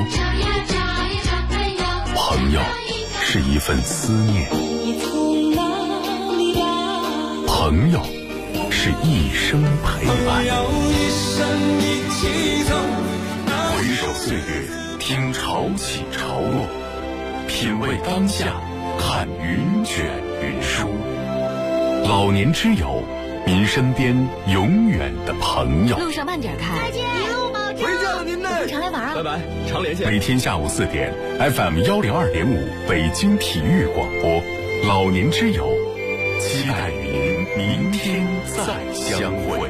朋友是一份思念，朋友是一生陪伴。回首岁月，听潮起潮落，品味当下，看云卷云舒。老年之友，您身边永远的朋友。 路上慢点开， 回家了您呢， 常来玩啊！ 拜拜，常联系。 每天下午4点 ，FM 102.5北京体育广播，老年之友，期待与您明天再相会。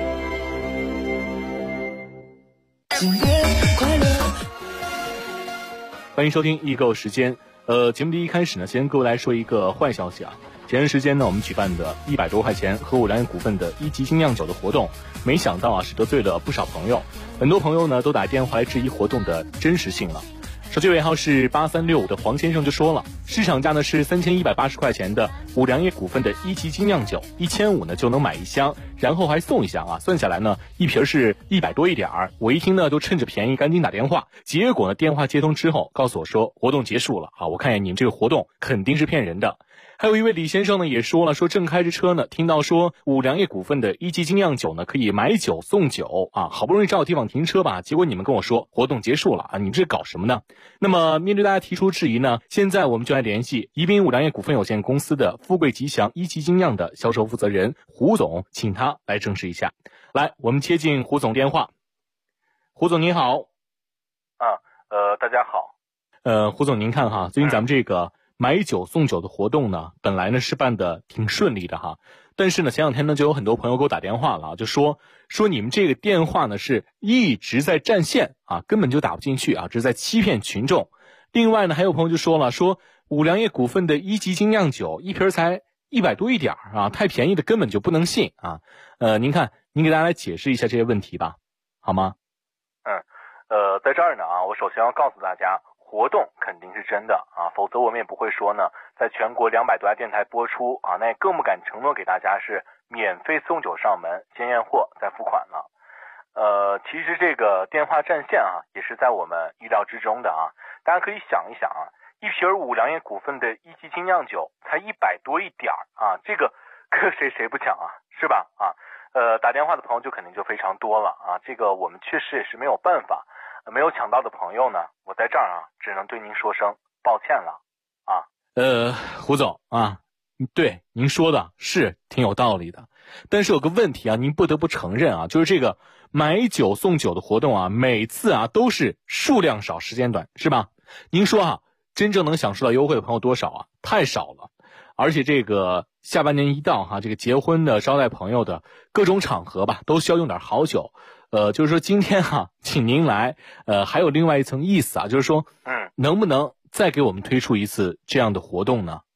欢迎收听易购时间。节目的一开始呢，先跟各位来说一个坏消息啊。前段时间呢，我们举办的100多块钱和五粮液股份的1级精酿酒的活动，没想到啊是得罪了不少朋友，很多朋友呢都打电话来质疑活动的真实性了。手机尾号是8365的黄先生就说了，市场价呢是3180块钱的五粮液股份的1级精酿酒，1500呢就能买1箱，然后还送1箱啊，算下来呢一瓶是100多一点儿。我一听呢就趁着便宜赶紧打电话，结果呢电话接通之后告诉我说活动结束了啊，我看见你们这个活动肯定是骗人的。还有一位李先生呢也说了，说正开着车呢，听到说五粮液股份的1级精酿酒呢可以买酒送酒啊，好不容易找地方停车吧，结果你们跟我说活动结束了啊，你们这搞什么呢？那么面对大家提出质疑呢，现在我们就来联系宜宾五粮液股份有限公司的富贵吉祥1级精酿的销售负责人胡总，请他来证实一下。来，我们接进胡总电话。 胡总您好。 大家好。 胡总您看哈，最近咱们这个买酒送酒的活动呢，本来呢是办的挺顺利的哈，但是呢前两天呢就有很多朋友给我打电话了，就说你们这个电话呢是一直在占线啊，根本就打不进去啊，这是在欺骗群众。另外呢还有朋友就说了，说五粮液股份的一级精酿酒一瓶才100多一点啊，太便宜的根本就不能信啊。您看您给大家来解释一下这些问题吧，好吗？ 在这儿呢啊，我首先要告诉大家，活动肯定是真的啊，否则我们也不会说呢，在全国200多家电台播出啊，那也更不敢承诺给大家是免费送酒上门，先验货再付款了。其实这个电话占线啊，也是在我们意料之中的啊。大家可以想一想啊，一瓶五粮液股份的一级精酿酒才100多一点啊，这个谁不抢啊，是吧？啊，打电话的朋友就肯定就非常多了啊，这个我们确实也是没有办法。没有抢到的朋友呢，我在这儿啊，只能对您说声抱歉了啊。 胡总啊，对您说的是挺有道理的，但是有个问题啊，您不得不承认啊，就是这个买酒送酒的活动啊，每次啊都是数量少时间短，是吧？您说啊，真正能享受到优惠的朋友多少啊？太少了。而且这个下半年一到哈，这个结婚的、招待朋友的各种场合吧，都需要用点好酒。就是说今天哈，请您来，还有另外一层意思啊，就是说，能不能再给我们推出一次这样的活动呢？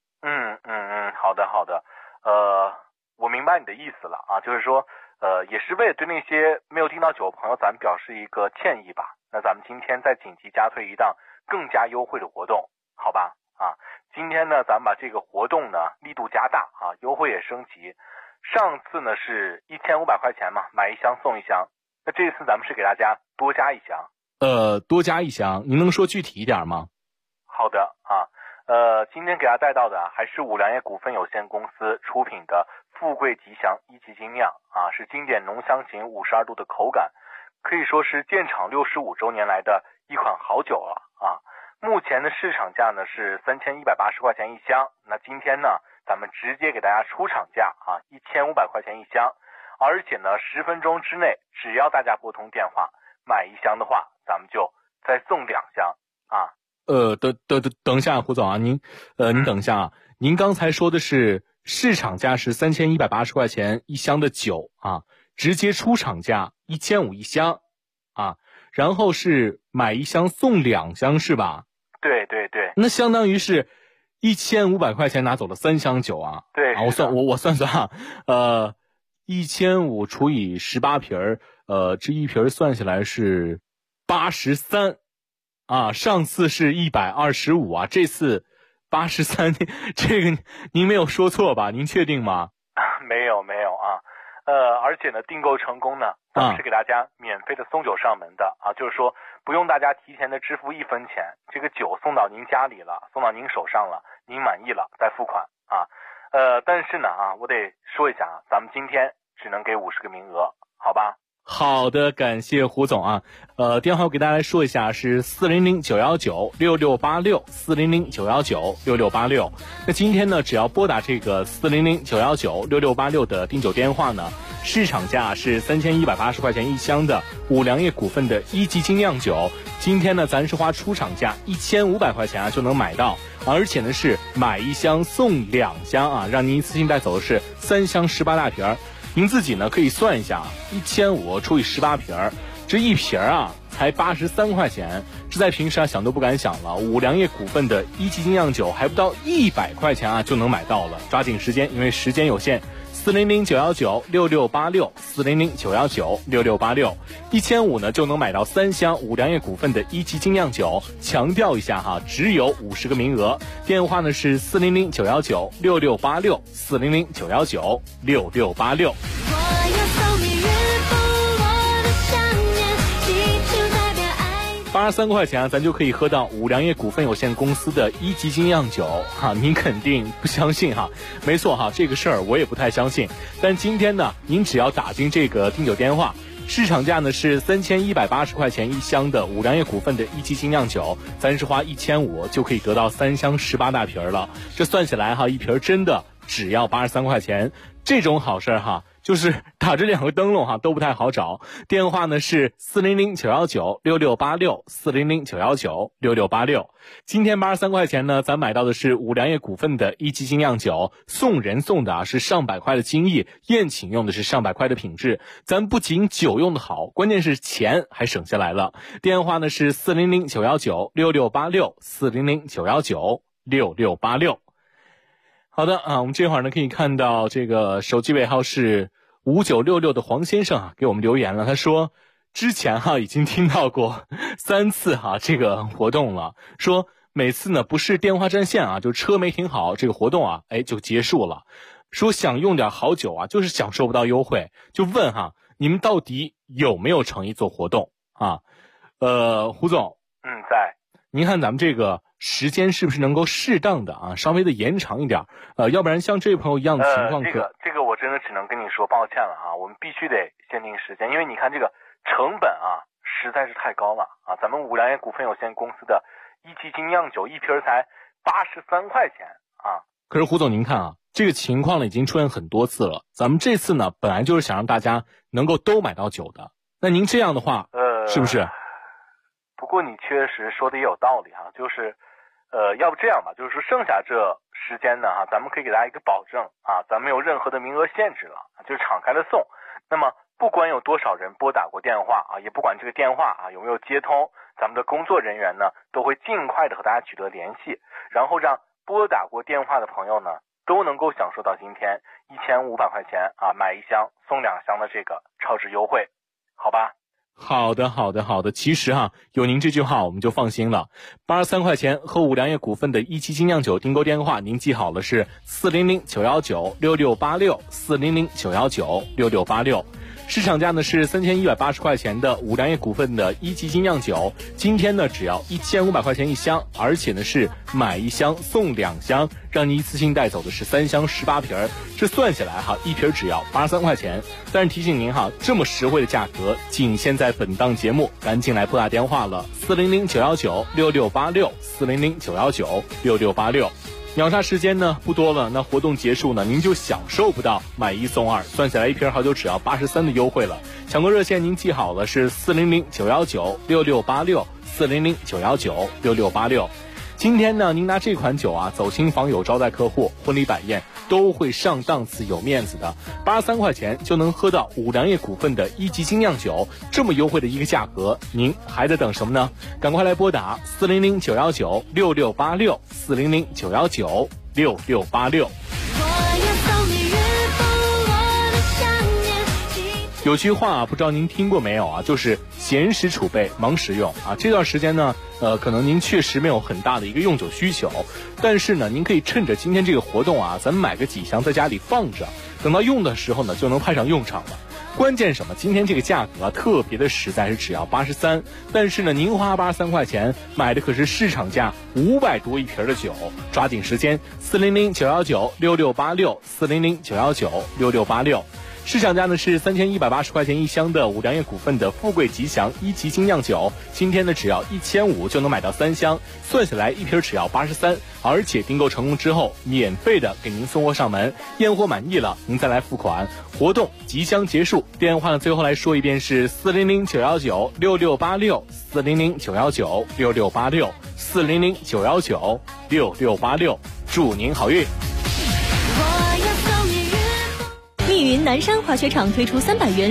好的，我明白你的意思了啊，就是说，也是为了对那些没有订到酒的朋友，咱们表示一个歉意吧。那咱们今天再紧急加推一档更加优惠的活动，好吧？啊，今天呢，咱们把这个活动呢力度加大啊，优惠也升级。上次呢是1500块钱嘛，买一箱送一箱。那这次咱们是给大家多加一箱。 多加一箱，您能说具体一点吗？ 好的啊，今天给大家带到的还是五粮液股份有限公司出品的富贵吉祥一级精酿啊，是经典浓香型52度的口感，可以说是建厂65周年来的一款好酒了啊。目前的市场价呢是3180块钱一箱，那今天呢咱们直接给大家出厂价啊，1500块钱一箱，而且呢10分钟之内，只要大家拨通电话买一箱的话，咱们就再送2箱啊。 等一下，胡总啊，您等一下啊，您刚才说的是市场价是3180块钱一箱的酒啊，直接出厂价1500一箱啊，然后是买一箱送2箱是吧？ 对， 那相当于是1500块钱拿走了3箱酒啊。 对啊，我算啊，1500除以18瓶这一瓶算下来是83啊，上次是125啊，这次83，这个您没有说错吧？您确定吗？ 没有啊，而且呢订购成功呢，咱们是给大家免费的送酒上门的啊，就是说不用大家提前的支付1分钱，这个酒送到您家里了，送到您手上了，您满意了再付款啊。但是呢啊，我得说一下啊，咱们今天只能给50个名额，好吧？ 好的，感谢胡总啊。电话我给大家来说一下，是400-919-6686，400-919-6686。那今天呢，只要拨打这个400-919-6686的订酒电话呢，市场价是3180块钱一箱的五粮液股份的一级精酿酒，今天呢，咱是花出厂价1500块钱啊就能买到，而且呢是买一箱送2箱啊，让您一次性带走的是3箱18大瓶。您自己呢可以算一下，1500除以18瓶，这一瓶啊才83块钱，这在平时啊想都不敢想了。五粮液股份的一级精酿酒还不到100块钱啊就能买到了，抓紧时间，因为时间有限。400-919-6686，400-919-6686，1500呢就能买到3箱五粮液股份的一级精酿酒。强调一下哈，只有50个名额。电话呢是400-919-6686，400-919-6686。83块钱啊，咱就可以喝到五粮液股份有限公司的一级精酿酒哈，您肯定不相信哈？没错哈，这个事儿我也不太相信。但今天呢，您只要打进这个订酒电话，市场价呢是3180块钱一箱的五粮液股份的一级精酿酒，咱是花1500就可以得到3箱18大瓶了。这算起来哈，一瓶真的只要83块钱，这种好事哈。 就是打这2个灯笼都不太好找。电话呢是400-919-6686，400-919-6686。今天83块钱呢，咱买到的是五粮液股份的一级精酿酒，送人送的是上百块的精益，宴请用的是上百块的品质。咱不仅酒用的好，关键是钱还省下来了。电话呢是400-919-6686，400-919-6686。好的我们这会儿呢可以看到这个手机尾号是5966的黄先生给我们留言了，他说之前已经听到过3次这个活动了，说每次呢不是电话占线就车没停好，这个活动就结束了，说想用点好酒就是享受不到优惠，就问你们到底有没有诚意做活动胡总在， 您看咱们这个时间是不是能够适当的稍微的延长一点要不然像这位朋友一样的情况这个我真的只能跟你说抱歉了我们必须得限定时间，因为你看这个成本实在是太高了咱们五粮液股份有限公司的一级精酿酒一瓶才83块钱可是胡总您看这个情况呢已经出现很多次了，咱们这次呢本来就是想让大家能够都买到酒的，那您这样的话是不是？ 不过你确实说的也有道理就是要不这样吧，就是说剩下这时间呢咱们可以给大家一个保证咱们没有任何的名额限制了，就是敞开了送。那么不管有多少人拨打过电话也不管这个电话有没有接通，咱们的工作人员呢都会尽快的和大家取得联系，然后让拨打过电话的朋友呢都能够享受到今天1500块钱买1箱送2箱的这个超值优惠，好吧？ 好的，其实有您这句话我们就放心了。83块钱和五粮液股份的一级精酿酒订购电话您记好了，是400-919-6686，400-919-6686。市场价呢是3180块钱的五粮液股份的一级精酿酒，今天呢只要1500块钱1箱，而且呢是买1箱送2箱，让你一次性带走的是3箱18瓶，这算下来一瓶只要83块钱。但是提醒您这么实惠的价格仅限在本档节目，赶紧来拨打电话了，400-919-6686，400-919-6686。秒杀时间呢不多了，那活动结束呢您就享受不到买1送2，算下来1瓶好酒只要83的优惠了。抢购热线您记好了，是400-919-6686，400-919-6686。今天呢您拿这款酒走亲访友招待客户，婚礼摆宴都会上档次有面子的，83块钱就能喝到五粮液股份的一级精酿酒，这么优惠的一个价格，您还在等什么呢？赶快来拨打400-919-6686，400-919-6686。有句话不知道您听过没有就是闲时储备忙时用这段时间呢可能您确实没有很大的一个用酒需求，但是呢您可以趁着今天这个活动咱们买个几箱在家里放着，等到用的时候呢就能派上用场了。关键什么？今天这个价格特别的实在，是只要83，但是呢您花83块钱买的可是市场价500多一瓶的酒，抓紧时间，400-919-6686，400-919-6686。市场价呢是3180块钱1箱的五粮液股份的富贵吉祥一级精酿酒，今天呢只要1500就能买到3箱，算下来1瓶只要83，而且订购成功之后免费的给您送货上门，验货满意了您再来付款。活动即将结束，电话呢最后来说一遍是400-919-6686，400-919-6686，400-919-6686，祝您好运。 密云南山滑雪场推出300元